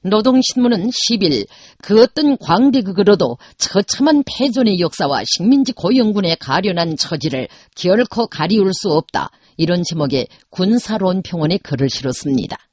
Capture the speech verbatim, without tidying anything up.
노동신문은 십일 그 어떤 광대극으로도 처참한 패전의 역사와 식민지 고영군의 가련한 처지를 결코 가리울 수 없다. 이런 제목의 군사론 평원에 글을 실었습니다.